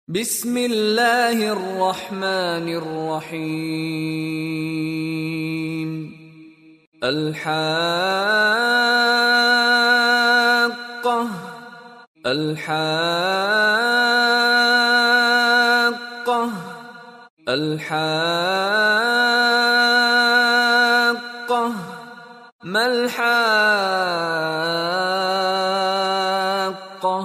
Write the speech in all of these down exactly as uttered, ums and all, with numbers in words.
बिस्मिल्लाहिर रहमानिर रहीम। अल-हाक़्क़ह अल-हाक़्क़ह अल-हाक़्क़ह मल-हाक़्क़ह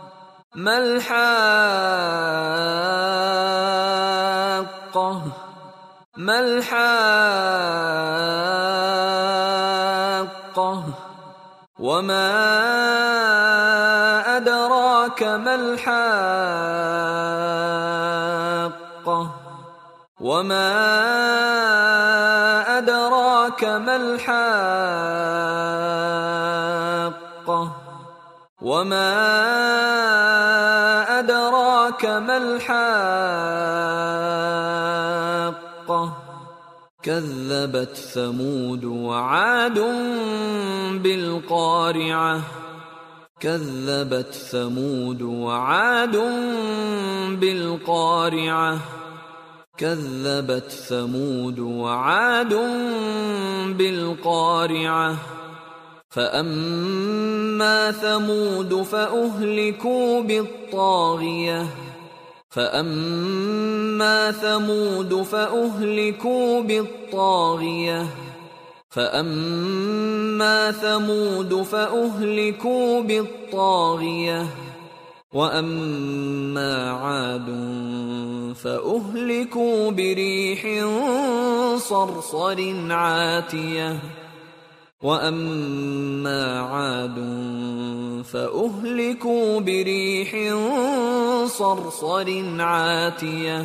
मल-हाक़्क़ह मल-हाक़्क़ह वमा अदराक मल-हाक़्क़ह वमा अदराक मल-हाक़्क़ह वमा अदराक मल-हाक़्क़ह कज़्ज़बत समूद वआद बिल-क़ारिअह कज़्ज़बत समूद वआद बिल-क़ारिअह कज़्ज़बत समूद वआद बिल-क़ारिअह फ़अम्मा समूद फ़अहलिकू बित्ताग़ियह फ़अम्मा समूद फ़अहलिकू बित्ताग़ियह फ़अम्मा समूद फ़अहलिकू बित्ताग़ियह वअम्मा आद फ़अहलिकू बिरीहिन सरसरिन आतियह वअम्मा आद फ़अहलिकू बिरीहिन सरसरिन आतियह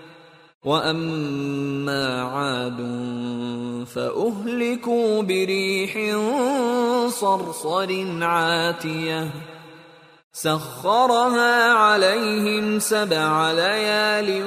वअम्मा आद फ़अहलिकू बिरीहिन सरसरिन आतियह सख़्ख़रहा अलैहिम सबअ लयालिन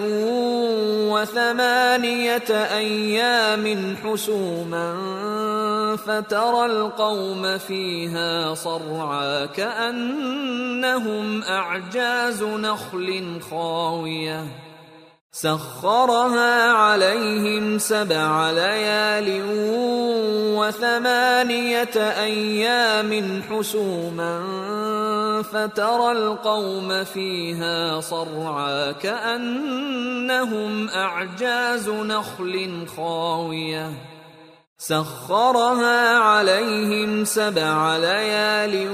वथमानियत अय्यामिन हुसूमन फ़तरल क़ौम फ़ीहा सरआ कअन्नहुम अअजाज़ु नख़्लिन ख़ावियह सख़्ख़रहा अलैहिम सबअ लयालिन वथमानियत अय्यामिन हुसूमन फ़तरल क़ौम फ़ीहा सरआ कअन्नहुम अअजाज़ु नख़्लिन ख़ावियह सख़्ख़रहा अलैहिम सबअ लयालिन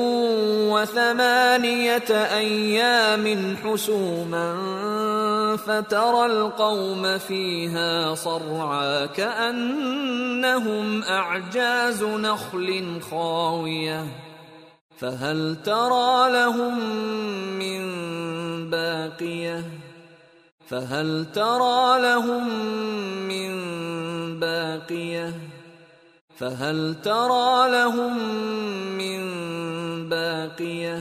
वथमानियत अय्यामिन हुसूमन फ़तरल क़ौम फ़ीहा सरआ कअन्नहुम अअजाज़ु नख़्लिन ख़ावियह फ़हल तरा लहुम मिन बाक़ियह फ़हल तरा लहुम मिन बाक़ियह फ़हल तरा लहुम मिन बाक़ियह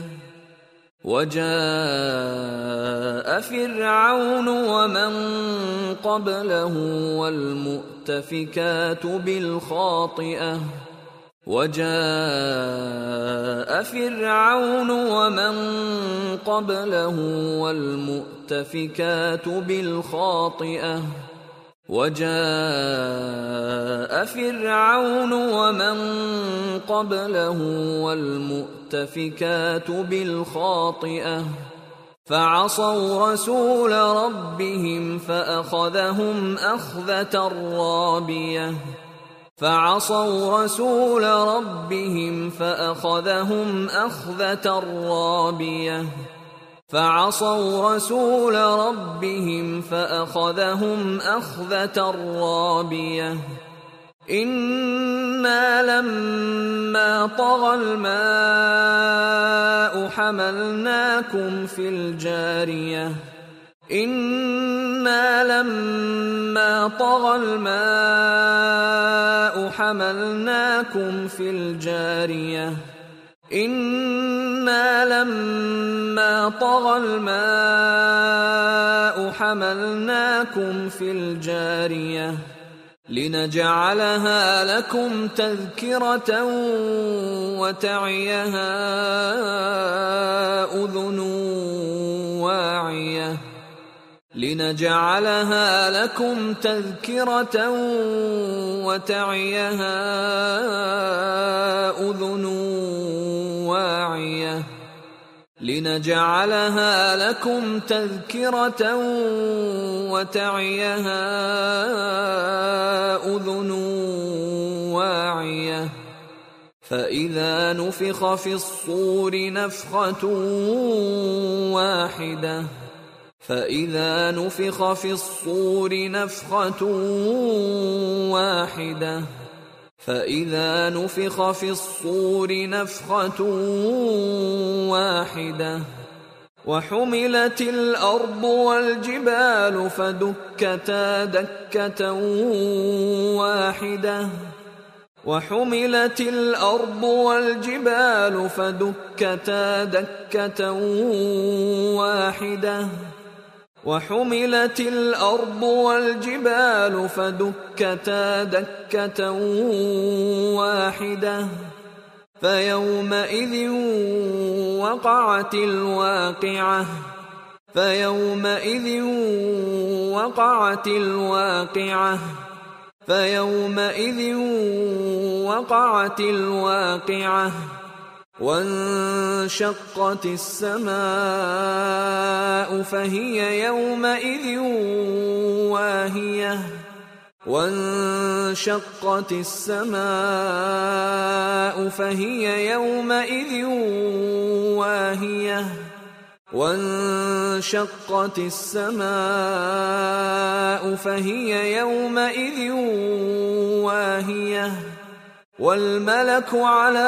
वजाअ फ़िरऔन वमन क़ब्लहु वल्मुअ्तफ़िकातु बिल्ख़ातिअह वजाअ फ़िरऔन वमन क़ब्लहु वल्मुअ्तफ़िकातु बिल्ख़ातिअह वजाअ फ़िरऔन वमन क़ब्लहु वल्मुअ्तफ़िकातु बिल्ख़ातिअह फ़अصوا रसूल रब्बिहिम फ़अख़ज़हुम अख़ज़तन राबियह फ़अصوا रसूल रब्बिहिम फ़अख़ज़हुम अख़ज़तन राबियह फ़अصوا रसूल रब्बिहिम फ़अख़ज़हुम अख़ज़तन राबियह इन्ना लम्मा तग़ल माउ हमलनाकुम फ़िल जारियह इन्ना लम्मा तग़ल माउ हमलनाकुम फ़िल जारियह इन्ना लम्मा तग़ल माउ हमलनाकुम फ़िल जारियह लिनजअलहा लकुम तज़किरतन वतअयहा उज़ुनुन واعية لنجعلها لكم تذكرة وتعيها أذن واعية لنجعلها لكم تذكرة وتعيها أذن واعية فإذا نفخ في الصور نفخة واحدة فإذا نفخ في الصور نفخة واحدة فإذا نفخ في الصور نفخة واحدة وحملت الأرض والجبال فدكتا دكة واحدة وحملت الأرض والجبال فدكتا دكة واحدة وحملت الأرض والجبال فدكتا دكة واحدة فيومئذ وقعت الواقعة فيومئذ وقعت الواقعة فيومئذ وقعت الواقعة وانشقت السماء فهي يومئذ واهية وانشقت السماء فهي يومئذ واهية وانشقت السماء فهي يومئذ واهية والملك على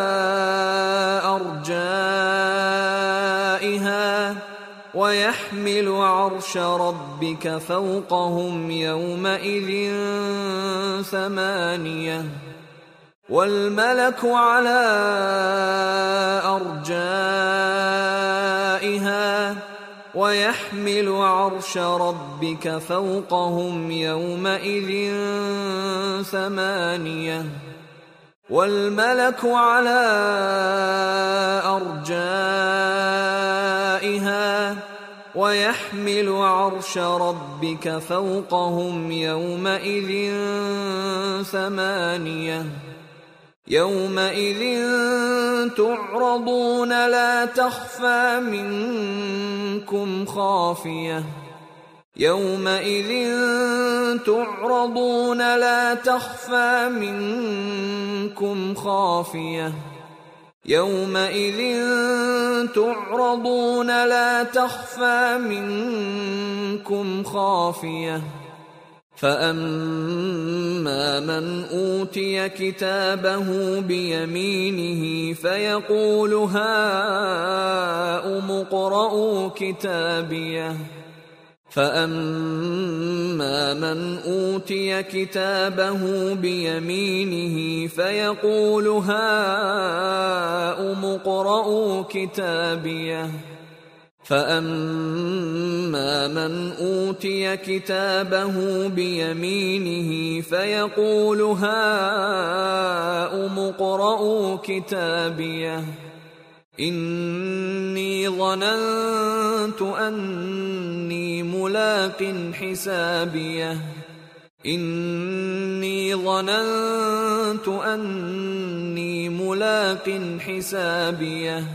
أرجائها ويحمل عرش ربك فوقهم يومئذ ثمانية والملك على أرجائها ويحمل عرش ربك فوقهم يومئذ ثمانية والملك على أرجائها ويحمل عرش ربك فوقهم يومئذ ثمانية يومئذ تعرضون لا تخفى منكم خافية يومئذ تعرضون لا تخفى منكم خافية يومئذ تعرضون لا تخفى منكم خافية فأما من أوتي كتابه بيمينه فيقول هاؤم اقرءوا كتابيه فأما من أوتي كتابه بيمينه فيقول هاؤم اقرءوا كتابيه فأما من أوتي كتابه بيمينه فيقول هاؤم اقرءوا كتابيه إني ظننت أني ملاق حسابيه إني ظننت أني ملاق حسابيه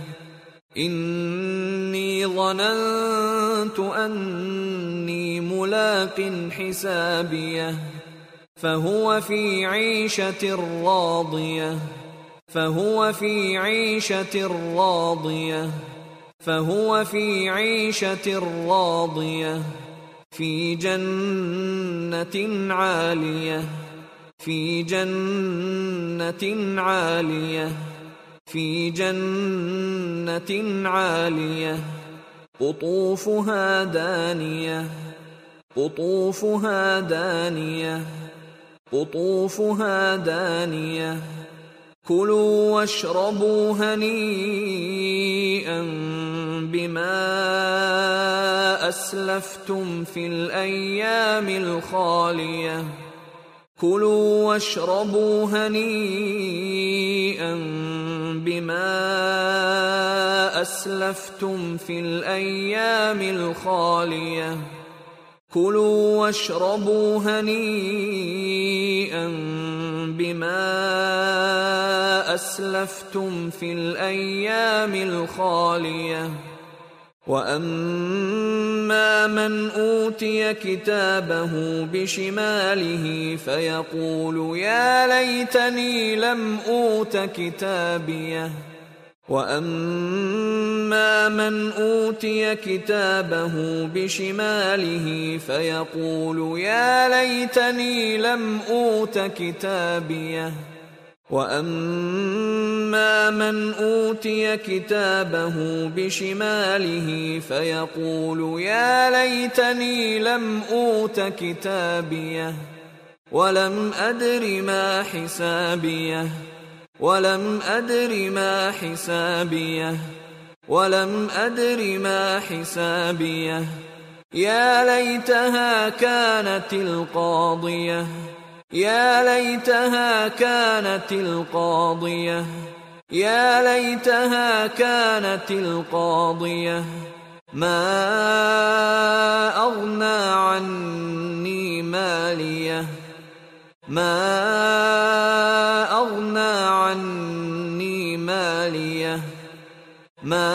إني ظننت أني ملاق حسابيه فهو في عيشة راضية فهو في عيشة راضية فهو في عيشة راضية في جنة عالية في جنة عالية في جنة عالية قطوفها دانية قطوفها دانية قطوفها دانية كلوا واشربوا هنيئا بما أسلفتم في الأيام الخالية كلوا واشربوا هنيئا بما أسلفتم في الأيام الخالية كلوا واشربوا هنيئا بما أسلفتم في الأيام الخالية وأما من أوتي كتابه بشماله فيقول يا ليتني لم أوت كتابيه وأما من أوتي كتابه بشماله فيقول يا ليتني لم أوت كتابيه وأما من أوتي كتابه بشماله فيقول يا ليتني لم أوت كتابيه ولم أدر ما حسابيه ولم أدر ما حسابيه ولم أدر ما حسابيه يا ليتها كانت القاضية يا ليتها كانت القاضية يا ليتها كانت القاضية ما أغنى عني ماليه ما أغنى عني ماليه ما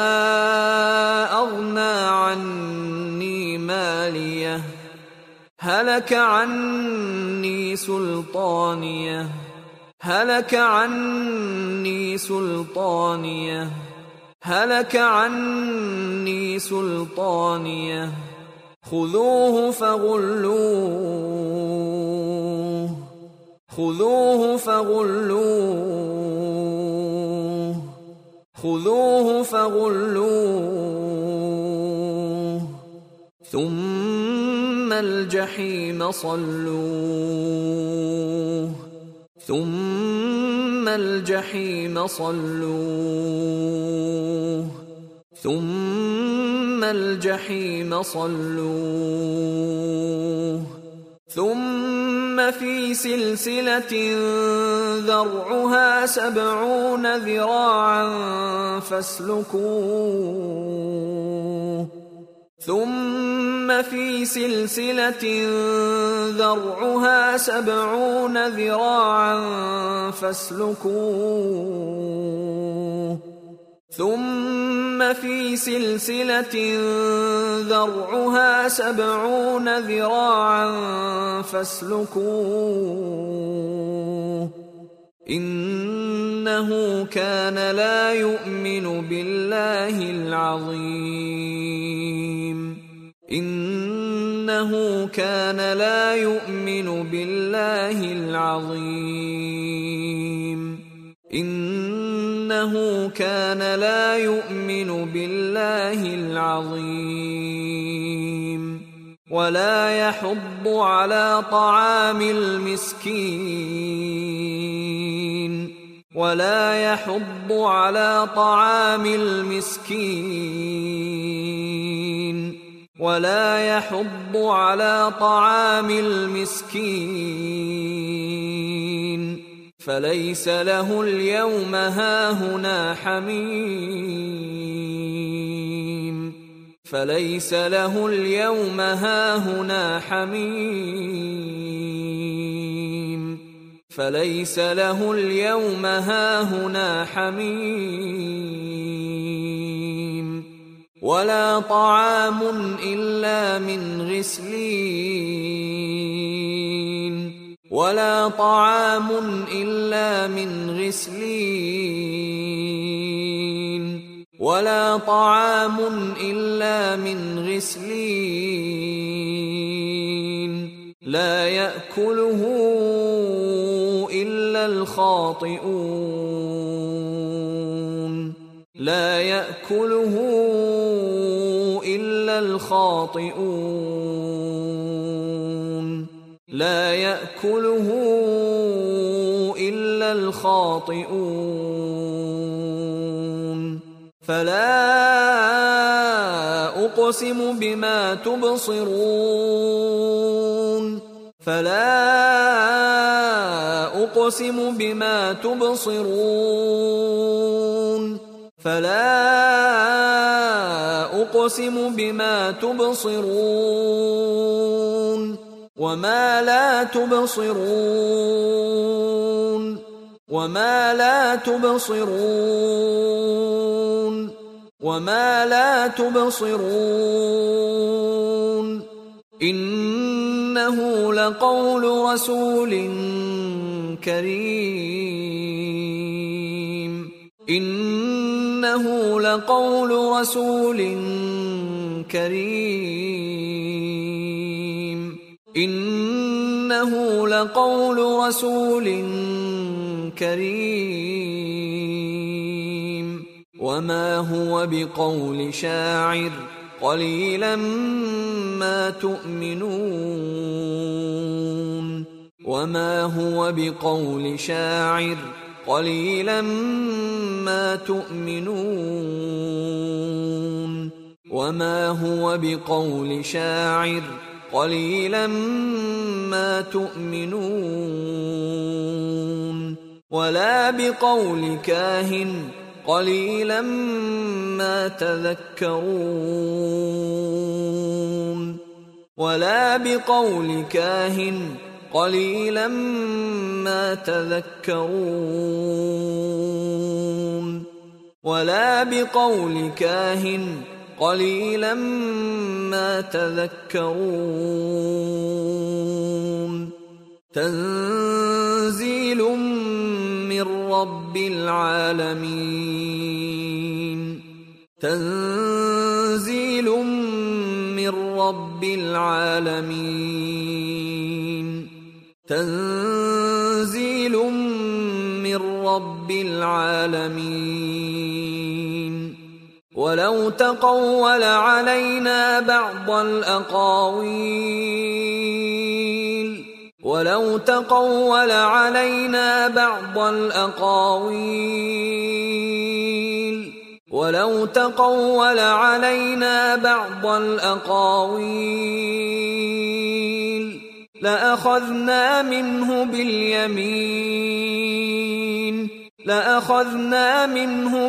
أغنى عني ماليه هلك عني سلطانيه هلك عني سلطانيه هلك عني سلطانيه خذوه فغلوه خذوه فغلوه خذوه فغلوه ثم الجحيم صلوه ثم الجحيم صلوه ثم الجحيم صلوه ثم في سلسلة ذرعها سبعون ذراعا فاسلكوه ثم في سلسلة ذرعها سبعون ذراعا فاسلكوه ثم في سلسلة ذرعها سبعون ذراعا فاسلكوه إنه كان لا يؤمن بالله العظيم إنه كان لا يؤمن بالله العظيم إنه كان لا يؤمن بالله العظيم ولا يحض على طعام المسكين ولا يحض على طعام المسكين ولا يحض على طعام المسكين فليس له اليوم هاهنا حميم فليس له اليوم هاهنا حميم فليس له اليوم هاهنا حميم ولا طعام إلا من غسلين ولا طعام إلا من غسلين ولا طعام إلا من غسلين لا يأكله إلا الخاطئون لا يأكله إلا الخاطئون لا يأكله إلا الخاطئون فلا أقسم بما تبصرون فلا أقسم بما تبصرون فلا أقسم بما تبصرون وما لا تبصرون وما لا تبصرون وما لا تبصرون إنه لقول رسول كريم إنه لقول رسول كريم إنه لقول رسول كريم وما هو بقول شاعر قليلا ما تؤمنون وما هو بقول شاعر قليلا ما تؤمنون وما هو بقول شاعر قليلا ما تؤمنون ولا بقول كاهن قليلا ما تذكرون ولا بقول كاهن قليلا ما تذكرون ولا بقول كاهن قليلا ما تذكرون تنزيل من رب العالمين تنزيل من رب العالمين تنزيل من رب العالمين ولو تقول علينا بعض الأقاويل ولو تقول علينا بعض الأقاويل ولو تقول علينا بعض الأقاويل لأخذنا منه باليمين لأخذنا منه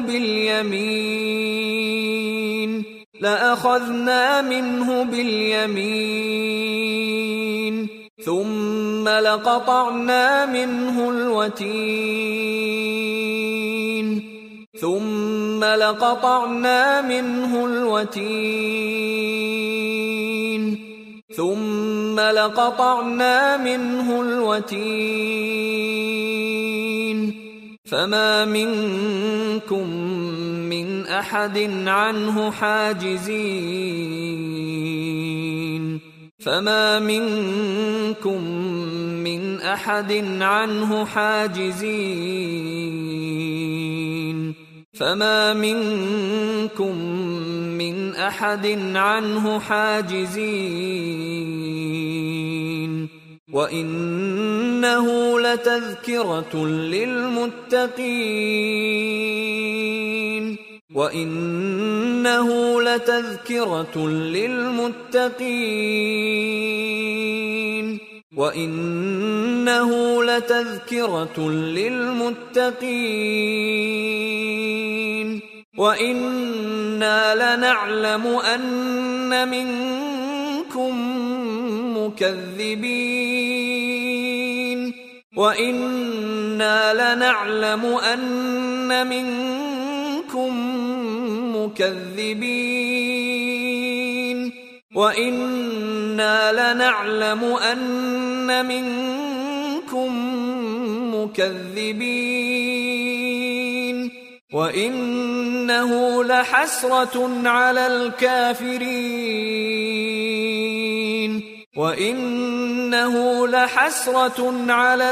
باليمين لأخذنا منه باليمين ثم لقطعنا منه الوتين ثم لقطعنا منه الوتين ثم لقطعنا منه الوتين فما منكم من أحد عنه حاجزين فما منكم من أحد عنه حاجزين فما منكم من أحد عنه حاجزين وإنه لتذكرة للمتقين وإنه لتذكرة للمتقين وإنه لتذكرة للمتقين وإنا لنعلم أن منكم مكذبين وإنا لنعلم أن منكم مكذبين وإنا لنعلم أن منكم مكذبين وإنه لحسرة على الكافرين وإنه لحسرة على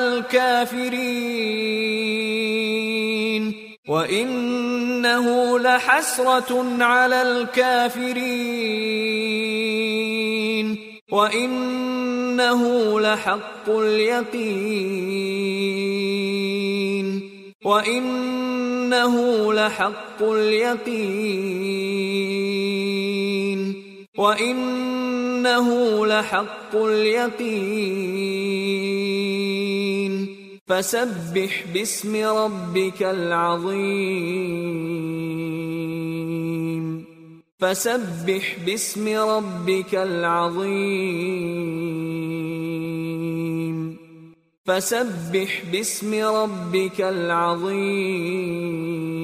الكافرين وإنه لحسرة على الكافرين وإنه لحق اليقين وإنه لحق اليقين وإنه وإنه لحق اليقين فسبح باسم ربك العظيم فسبح باسم ربك العظيم فسبح باسم ربك العظيم